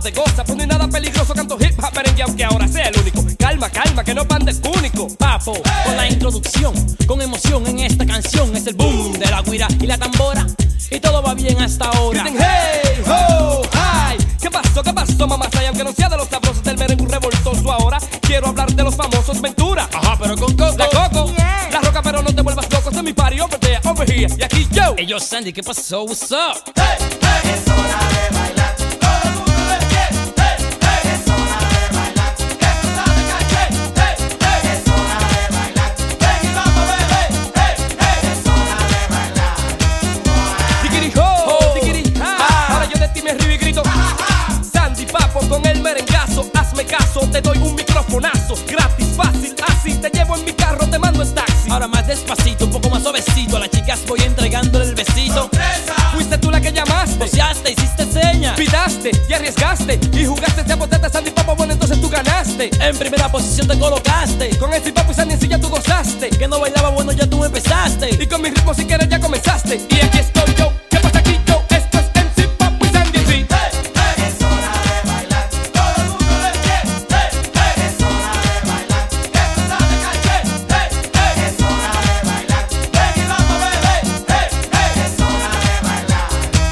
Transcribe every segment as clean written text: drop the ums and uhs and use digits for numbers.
te goza, pues no hay nada peligroso. Canto hip hop merengue aunque ahora sea el único. Calma, calma, que no pan de cúnico. Papo, con la introducción, con emoción en esta canción. Es el boom de la guira y la tambora, y todo va bien hasta ahora. Griten hey, ho, hi. ¿Qué pasó, mamá? Y aunque no sea de los sabrosos del merengue revoltoso, ahora quiero hablar de los famosos Ventura. Ajá, pero con Coco. La Coco, Yeah. la Roca, pero no te vuelvas loco. Este es mi party, over there, over here. Y aquí yo. Hey, yo, Sandy, ¿qué pasó? What's up? Es hora de bailar, todo el mundo de pie. Es hora de bailar, que tú sabes que es hora de bailar. Ven y vamos, bebé. Es hora de bailar. Tiquiri ho, tiquiri ha. Ahora yo de ti me río y grito. Sandy Papo con el merengazo. Hazme caso, te doy un microfonazo. Gratis, fácil, así. Te llevo en mi carro, te mando en taxi. Ahora más despacito, un poco más suavecito. A las chicas voy entregándole el besito. Fuiste tú la que llamaste. Boceaste, hiciste seña. Pitaste y arriesgaste y jugaste ese botete Sandy Papo, bueno entonces tú ganaste. En primera posición te colocaste. Con el Papo y Sandy en sí ya tú gozaste. Que no bailaba, bueno, ya tú empezaste. Y con mi ritmo si quieres ya comenzaste. Y aquí estoy yo, ¿qué pasa aquí yo? Esto es MC Papo y Sandy en sí. Es hora de bailar, todo el mundo de pie. Es hora de bailar, que tú sabes que es hora de bailar. Ven y vamos, bebé. Es hora de bailar.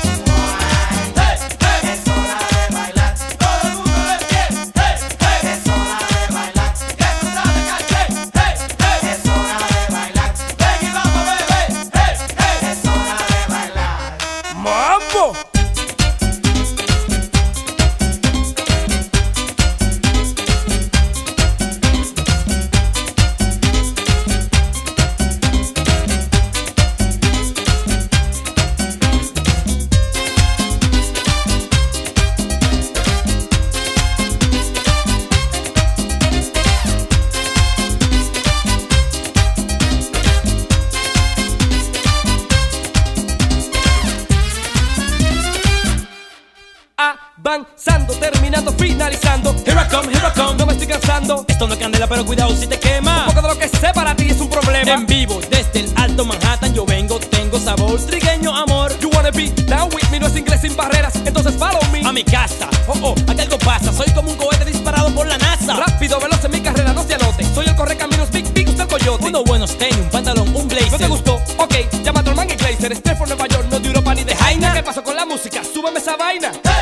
Es hora de bailar, todo el mundo de pie. Es hora de bailar, que tú sabes que es hora de bailar. Ven y vamos, bebé. Es hora de bailar. ¡Mambo! Avanzando, terminando, finalizando. Here I come. No me estoy cansando. Esto no es candela, pero cuidado si te quema. Poco de lo que sé para ti es un problema. En vivo, desde el Alto Manhattan yo vengo, tengo sabor trigueño, amor. You wanna be down with me, no es inglés sin barreras, entonces follow me. A mi casa, aquí algo pasa. Soy como un cohete disparado por la NASA. Rápido, veloz en mi carrera, no se anote. Soy el correcaminos, Big usted el coyote. Unos buenos tenis, un pantalón, un blazer. ¿No te gustó? Ok, llama a tu man y Glazer. Estrés por Nueva York, no de Europa ni de Jaina. ¿Qué pasó con la música? Súbeme esa vaina.